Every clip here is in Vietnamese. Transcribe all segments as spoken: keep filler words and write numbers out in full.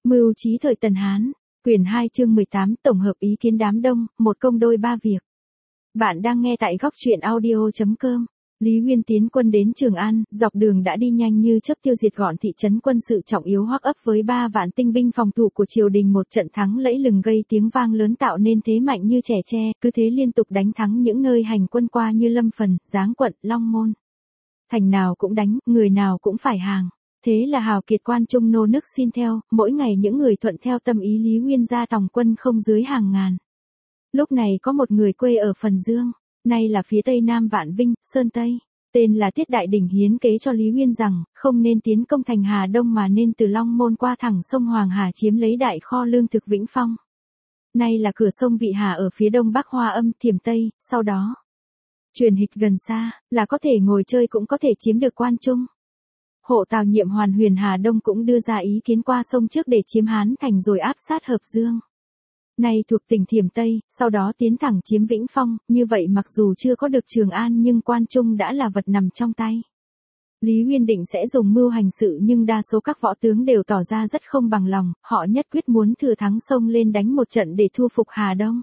Mưu trí thời Tần Hán, quyển hai chương mười tám tổng hợp ý kiến đám đông, một công đôi ba việc. Bạn đang nghe tại góc truyện audio chấm com. Lý Nguyên tiến quân đến Trường An, dọc đường đã đi nhanh như chớp tiêu diệt gọn thị trấn quân sự trọng yếu Hoắc ấp với ba vạn tinh binh phòng thủ của triều đình, một trận thắng lẫy lừng gây tiếng vang lớn tạo nên thế mạnh như trẻ tre, cứ thế liên tục đánh thắng những nơi hành quân qua như Lâm Phần, Giáng Quận, Long Môn. Thành nào cũng đánh, người nào cũng phải hàng. Thế là hào kiệt quan trung nô nức xin theo, mỗi ngày những người thuận theo tâm ý Lý Nguyên ra tòng quân không dưới hàng ngàn. Lúc này có một người quê ở Phần Dương, nay là phía tây nam Vạn Vinh, Sơn Tây, tên là Tiết Đại Đỉnh, hiến kế cho Lý Nguyên rằng, không nên tiến công thành Hà Đông mà nên từ Long Môn qua thẳng sông Hoàng Hà chiếm lấy đại kho lương thực Vĩnh Phong. Nay là cửa sông Vị Hà ở phía đông bắc Hoa Âm, Thiểm Tây, sau đó truyền hịch gần xa, là có thể ngồi chơi cũng có thể chiếm được quan trung. Hộ Tào Nhiệm Hoàn Huyền Hà Đông cũng đưa ra ý kiến qua sông trước để chiếm Hán Thành rồi áp sát Hợp Dương. Nay thuộc tỉnh Thiểm Tây, sau đó tiến thẳng chiếm Vĩnh Phong, như vậy mặc dù chưa có được Trường An nhưng quan trung đã là vật nằm trong tay. Lý Nguyên định sẽ dùng mưu hành sự nhưng đa số các võ tướng đều tỏ ra rất không bằng lòng, họ nhất quyết muốn thừa thắng xông lên đánh một trận để thu phục Hà Đông.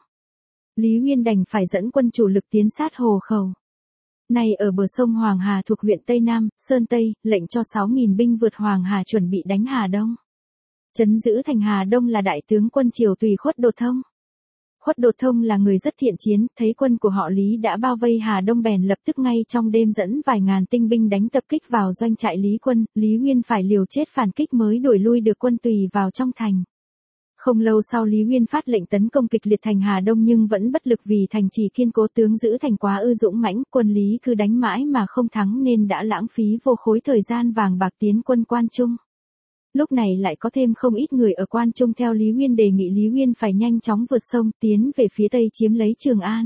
Lý Nguyên đành phải dẫn quân chủ lực tiến sát Hồ Khẩu. Nay ở bờ sông Hoàng Hà thuộc huyện Tây Nam, Sơn Tây, lệnh cho sáu nghìn binh vượt Hoàng Hà chuẩn bị đánh Hà Đông. Trấn giữ thành Hà Đông là đại tướng quân Triều Tùy Khuất Đột Thông. Khuất Đột Thông là người rất thiện chiến, thấy quân của họ Lý đã bao vây Hà Đông bèn lập tức ngay trong đêm dẫn vài ngàn tinh binh đánh tập kích vào doanh trại Lý quân, Lý Nguyên phải liều chết phản kích mới đuổi lui được quân Tùy vào trong thành. Không lâu sau Lý Nguyên phát lệnh tấn công kịch liệt thành Hà Đông nhưng vẫn bất lực vì thành trì kiên cố, tướng giữ thành quá ư dũng mãnh, quân Lý cứ đánh mãi mà không thắng nên đã lãng phí vô khối thời gian vàng bạc tiến quân quan trung. Lúc này lại có thêm không ít người ở quan trung theo Lý Nguyên đề nghị Lý Nguyên phải nhanh chóng vượt sông tiến về phía tây chiếm lấy Trường An.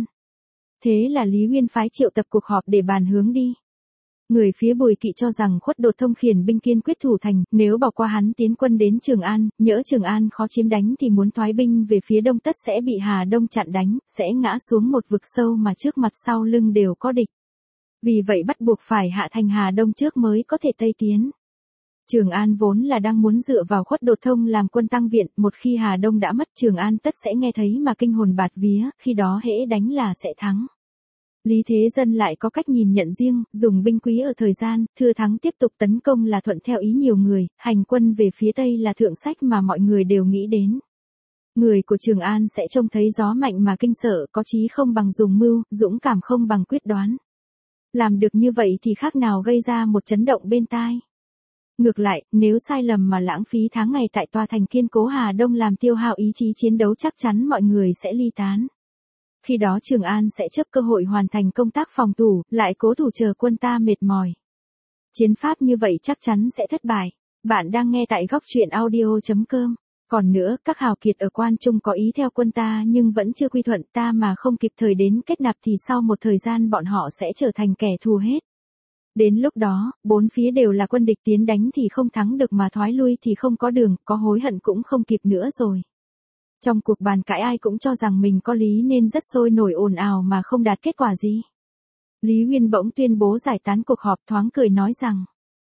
Thế là Lý Nguyên phái triệu tập cuộc họp để bàn hướng đi. Người phía Bùi Kỵ cho rằng Khuất Đột Thông khiển binh kiên quyết thủ thành, nếu bỏ qua hắn tiến quân đến Trường An, nhỡ Trường An khó chiếm đánh thì muốn thoái binh về phía đông tất sẽ bị Hà Đông chặn đánh, sẽ ngã xuống một vực sâu mà trước mặt sau lưng đều có địch. Vì vậy bắt buộc phải hạ thành Hà Đông trước mới có thể tây tiến. Trường An vốn là đang muốn dựa vào Khuất Đột Thông làm quân tăng viện, một khi Hà Đông đã mất Trường An tất sẽ nghe thấy mà kinh hồn bạt vía, khi đó hễ đánh là sẽ thắng. Lý Thế Dân lại có cách nhìn nhận riêng, dùng binh quý ở thời gian, thừa thắng tiếp tục tấn công là thuận theo ý nhiều người, hành quân về phía Tây là thượng sách mà mọi người đều nghĩ đến. Người của Trường An sẽ trông thấy gió mạnh mà kinh sợ, có chí không bằng dùng mưu, dũng cảm không bằng quyết đoán. Làm được như vậy thì khác nào gây ra một chấn động bên tai. Ngược lại, nếu sai lầm mà lãng phí tháng ngày tại tòa thành kiên cố Hà Đông làm tiêu hao ý chí chiến đấu chắc chắn mọi người sẽ ly tán. Khi đó Trường An sẽ chấp cơ hội hoàn thành công tác phòng thủ, lại cố thủ chờ quân ta mệt mỏi. Chiến pháp như vậy chắc chắn sẽ thất bại. Bạn đang nghe tại góc truyện audio chấm com. Còn nữa, các hào kiệt ở quan trung có ý theo quân ta nhưng vẫn chưa quy thuận ta mà không kịp thời đến kết nạp thì sau một thời gian bọn họ sẽ trở thành kẻ thù hết. Đến lúc đó, bốn phía đều là quân địch, tiến đánh thì không thắng được mà thoái lui thì không có đường, có hối hận cũng không kịp nữa rồi. Trong cuộc bàn cãi ai cũng cho rằng mình có lý nên rất sôi nổi ồn ào mà không đạt kết quả gì. Lý Nguyên bỗng tuyên bố giải tán cuộc họp, thoáng cười nói rằng: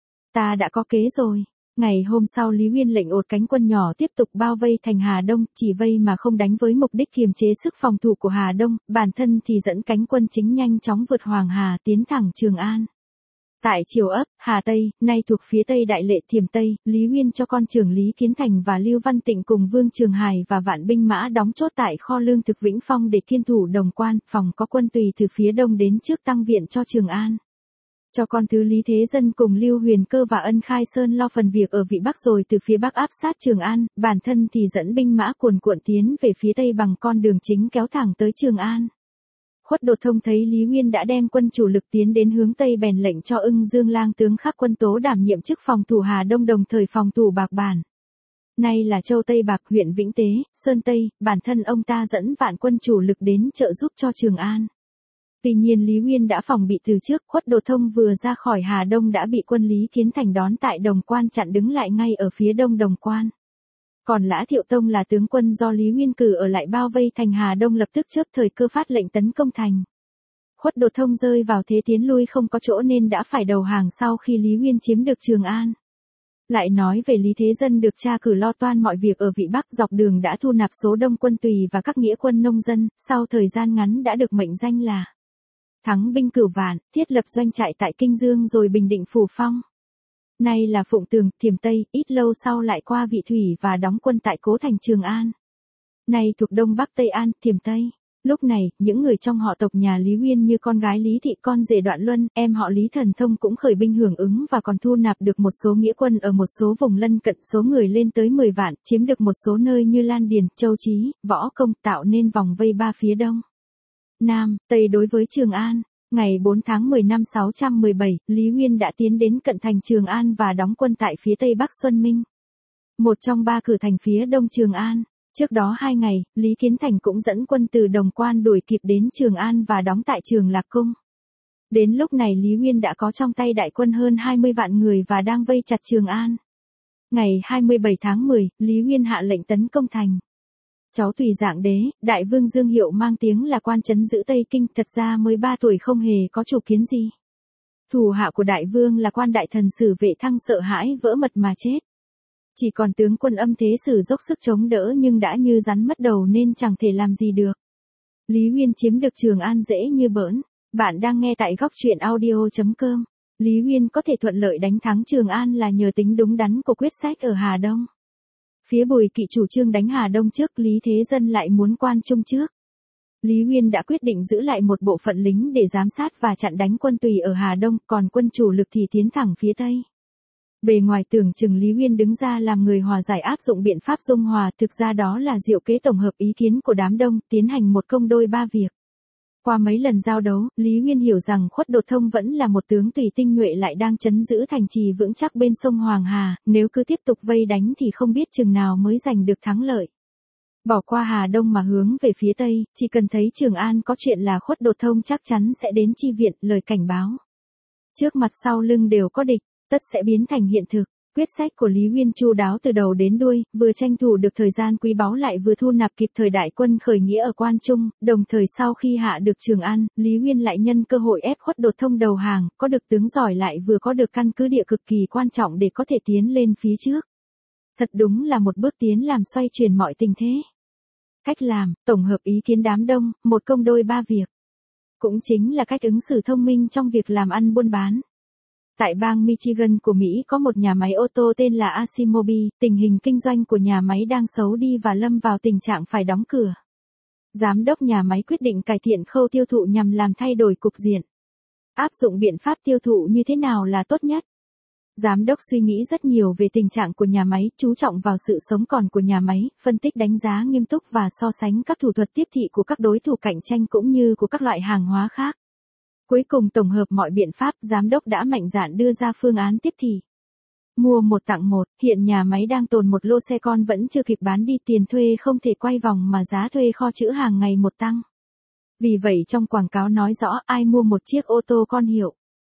Ta đã có kế rồi. Ngày hôm sau Lý Nguyên lệnh ột cánh quân nhỏ tiếp tục bao vây thành Hà Đông, chỉ vây mà không đánh với mục đích kiềm chế sức phòng thủ của Hà Đông, bản thân thì dẫn cánh quân chính nhanh chóng vượt Hoàng Hà tiến thẳng Trường An. Tại Triều Ấp, Hà Tây, nay thuộc phía Tây Đại Lệ Thiểm Tây, Lý Nguyên cho con trưởng Lý Kiến Thành và Lưu Văn Tịnh cùng Vương Trường Hải và vạn binh mã đóng chốt tại kho lương thực Vĩnh Phong để kiên thủ đồng quan, phòng có quân Tùy từ phía đông đến trước tăng viện cho Trường An. Cho con thứ Lý Thế Dân cùng Lưu Huyền Cơ và Ân Khai Sơn lo phần việc ở vị Bắc rồi từ phía Bắc áp sát Trường An, bản thân thì dẫn binh mã cuồn cuộn tiến về phía Tây bằng con đường chính kéo thẳng tới Trường An. Khuất Đột Thông thấy Lý Nguyên đã đem quân chủ lực tiến đến hướng Tây bèn lệnh cho Ưng Dương Lang tướng Khắc Quân Tố đảm nhiệm chức phòng thủ Hà Đông đồng thời phòng thủ Bạc Bản. Nay là Châu Tây Bạc, huyện Vĩnh Tế, Sơn Tây, bản thân ông ta dẫn vạn quân chủ lực đến trợ giúp cho Trường An. Tuy nhiên Lý Nguyên đã phòng bị từ trước, Khuất Đột Thông vừa ra khỏi Hà Đông đã bị quân Lý Kiến Thành đón tại Đồng Quan chặn đứng lại ngay ở phía đông Đồng Quan. Còn Lã Thiệu Tông là tướng quân do Lý Nguyên cử ở lại bao vây thành Hà Đông lập tức chớp thời cơ phát lệnh tấn công thành. Khuất Đột Thông rơi vào thế tiến lui không có chỗ nên đã phải đầu hàng sau khi Lý Nguyên chiếm được Trường An. Lại nói về Lý Thế Dân được cha cử lo toan mọi việc ở vị Bắc, dọc đường đã thu nạp số đông quân tùy và các nghĩa quân nông dân, sau thời gian ngắn đã được mệnh danh là thắng binh cửu vạn, thiết lập doanh trại tại Kinh Dương rồi bình định Phủ Phong. Nay là Phụng Tường, Thiểm Tây, ít lâu sau lại qua Vị Thủy và đóng quân tại cố thành Trường An. Nay thuộc Đông Bắc Tây An, Thiểm Tây. Lúc này, những người trong họ tộc nhà Lý Uyên như con gái Lý Thị, con rể Đoạn Luân, em họ Lý Thần Thông cũng khởi binh hưởng ứng và còn thu nạp được một số nghĩa quân ở một số vùng lân cận, số người lên tới mười vạn, chiếm được một số nơi như Lan Điền, Châu Chí, Võ Công, tạo nên vòng vây ba phía Đông, Nam, Tây đối với Trường An. Ngày bốn tháng mười năm sáu trăm mười bảy, Lý Uyên đã tiến đến cận thành Trường An và đóng quân tại phía Tây Bắc Xuân Minh, một trong ba cửa thành phía Đông Trường An. Trước đó hai ngày, Lý Kiến Thành cũng dẫn quân từ Đồng Quan đuổi kịp đến Trường An và đóng tại Trường Lạc Cung. Đến lúc này Lý Uyên đã có trong tay đại quân hơn hai mươi vạn người và đang vây chặt Trường An. Ngày hai mươi bảy tháng mười, Lý Uyên hạ lệnh tấn công thành. Cháu Tùy Dạng Đế, Đại Vương Dương Hiệu mang tiếng là quan trấn giữ Tây Kinh, thật ra mới ba tuổi không hề có chủ kiến gì. Thủ hạ của Đại Vương là quan đại thần Sử Vệ Thăng sợ hãi vỡ mật mà chết. Chỉ còn tướng quân Âm Thế Sử dốc sức chống đỡ nhưng đã như rắn mất đầu nên chẳng thể làm gì được. Lý Uyên chiếm được Trường An dễ như bỡn. Bạn đang nghe tại góc truyện audio chấm com. Lý Uyên có thể thuận lợi đánh thắng Trường An là nhờ tính đúng đắn của quyết sách ở Hà Đông. Phía Bùi Kỵ chủ trương đánh Hà Đông trước, Lý Thế Dân lại muốn Quan Trung trước. Lý Uyên đã quyết định giữ lại một bộ phận lính để giám sát và chặn đánh quân Tùy ở Hà Đông, còn quân chủ lực thì tiến thẳng phía Tây. Bề ngoài tưởng chừng Lý Uyên đứng ra làm người hòa giải, áp dụng biện pháp dung hòa, thực ra đó là diệu kế tổng hợp ý kiến của đám đông, tiến hành một công đôi ba việc. Qua mấy lần giao đấu, Lý Uyên hiểu rằng Khuất Đột Thông vẫn là một tướng Tùy tinh nhuệ lại đang trấn giữ thành trì vững chắc bên sông Hoàng Hà, nếu cứ tiếp tục vây đánh thì không biết chừng nào mới giành được thắng lợi. Bỏ qua Hà Đông mà hướng về phía Tây, chỉ cần thấy Trường An có chuyện là Khuất Đột Thông chắc chắn sẽ đến chi viện, lời cảnh báo. Trước mặt sau lưng đều có địch, tất sẽ biến thành hiện thực. Quyết sách của Lý Uyên chu đáo từ đầu đến đuôi, vừa tranh thủ được thời gian quý báu lại vừa thu nạp kịp thời đại quân khởi nghĩa ở Quan Trung, đồng thời sau khi hạ được Trường An, Lý Uyên lại nhân cơ hội ép Khuất Đột Thông đầu hàng, có được tướng giỏi lại vừa có được căn cứ địa cực kỳ quan trọng để có thể tiến lên phía trước. Thật đúng là một bước tiến làm xoay chuyển mọi tình thế. Cách làm, tổng hợp ý kiến đám đông, một công đôi ba việc. Cũng chính là cách ứng xử thông minh trong việc làm ăn buôn bán. Tại bang Michigan của Mỹ có một nhà máy ô tô tên là Asimobi, tình hình kinh doanh của nhà máy đang xấu đi và lâm vào tình trạng phải đóng cửa. Giám đốc nhà máy quyết định cải thiện khâu tiêu thụ nhằm làm thay đổi cục diện. Áp dụng biện pháp tiêu thụ như thế nào là tốt nhất? Giám đốc suy nghĩ rất nhiều về tình trạng của nhà máy, chú trọng vào sự sống còn của nhà máy, phân tích đánh giá nghiêm túc và so sánh các thủ thuật tiếp thị của các đối thủ cạnh tranh cũng như của các loại hàng hóa khác. Cuối cùng tổng hợp mọi biện pháp, giám đốc đã mạnh dạn đưa ra phương án tiếp thị. Mua một tặng một, hiện nhà máy đang tồn một lô xe con vẫn chưa kịp bán đi, tiền thuê không thể quay vòng mà giá thuê kho trữ hàng ngày một tăng. Vì vậy trong quảng cáo nói rõ ai mua một chiếc ô tô con hiệu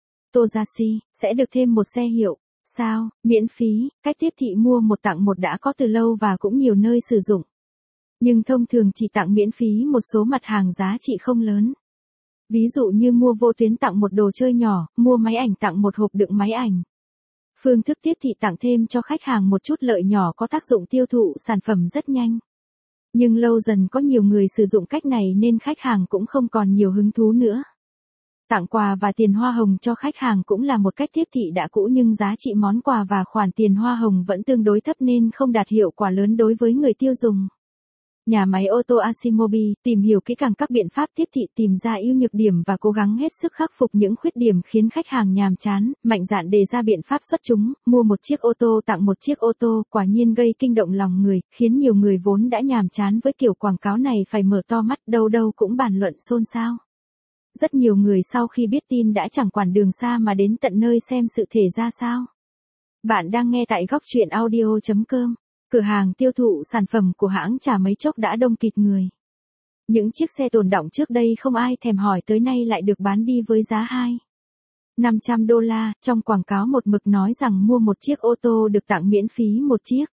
Toyota sẽ được thêm một xe hiệu sao, miễn phí. Cách tiếp thị mua một tặng một đã có từ lâu và cũng nhiều nơi sử dụng. Nhưng thông thường chỉ tặng miễn phí một số mặt hàng giá trị không lớn. Ví dụ như mua vô tuyến tặng một đồ chơi nhỏ, mua máy ảnh tặng một hộp đựng máy ảnh. Phương thức tiếp thị tặng thêm cho khách hàng một chút lợi nhỏ có tác dụng tiêu thụ sản phẩm rất nhanh. Nhưng lâu dần có nhiều người sử dụng cách này nên khách hàng cũng không còn nhiều hứng thú nữa. Tặng quà và tiền hoa hồng cho khách hàng cũng là một cách tiếp thị đã cũ nhưng giá trị món quà và khoản tiền hoa hồng vẫn tương đối thấp nên không đạt hiệu quả lớn đối với người tiêu dùng. Nhà máy ô tô Asimobi tìm hiểu kỹ càng các biện pháp tiếp thị, tìm ra ưu nhược điểm và cố gắng hết sức khắc phục những khuyết điểm khiến khách hàng nhàm chán, mạnh dạn đề ra biện pháp xuất chúng, mua một chiếc ô tô tặng một chiếc ô tô, quả nhiên gây kinh động lòng người, khiến nhiều người vốn đã nhàm chán với kiểu quảng cáo này phải mở to mắt, đâu đâu cũng bàn luận xôn xao. Rất nhiều người sau khi biết tin đã chẳng quản đường xa mà đến tận nơi xem sự thể ra sao. Bạn đang nghe tại góc truyện audio chấm com. Cửa hàng tiêu thụ sản phẩm của hãng chả mấy chốc đã đông kịt người. Những chiếc xe tồn đọng trước đây không ai thèm hỏi tới nay lại được bán đi với giá hai nghìn năm trăm đô la, trong quảng cáo một mực nói rằng mua một chiếc ô tô được tặng miễn phí một chiếc.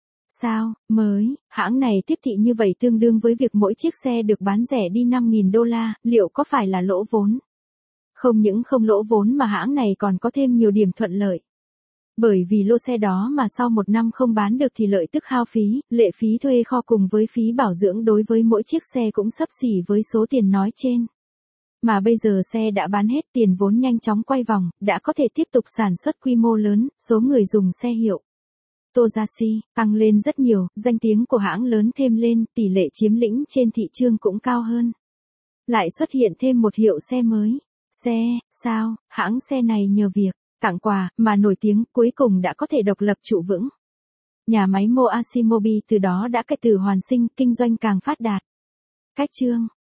Sao, mới, hãng này tiếp thị như vậy tương đương với việc mỗi chiếc xe được bán rẻ đi năm nghìn đô la, liệu có phải là lỗ vốn? Không những không lỗ vốn mà hãng này còn có thêm nhiều điểm thuận lợi. Bởi vì lô xe đó mà sau một năm không bán được thì lợi tức hao phí, lệ phí thuê kho cùng với phí bảo dưỡng đối với mỗi chiếc xe cũng xấp xỉ với số tiền nói trên. Mà bây giờ xe đã bán hết, tiền vốn nhanh chóng quay vòng, đã có thể tiếp tục sản xuất quy mô lớn, số người dùng xe hiệu Tozashi tăng lên rất nhiều, danh tiếng của hãng lớn thêm lên, tỷ lệ chiếm lĩnh trên thị trường cũng cao hơn. Lại xuất hiện thêm một hiệu xe mới. Xe, sao, hãng xe này nhờ việc tặng quà mà nổi tiếng cuối cùng đã có thể độc lập trụ vững. Nhà máy Moashimobi từ đó đã cải tử hoàn sinh, kinh doanh càng phát đạt. Cách chương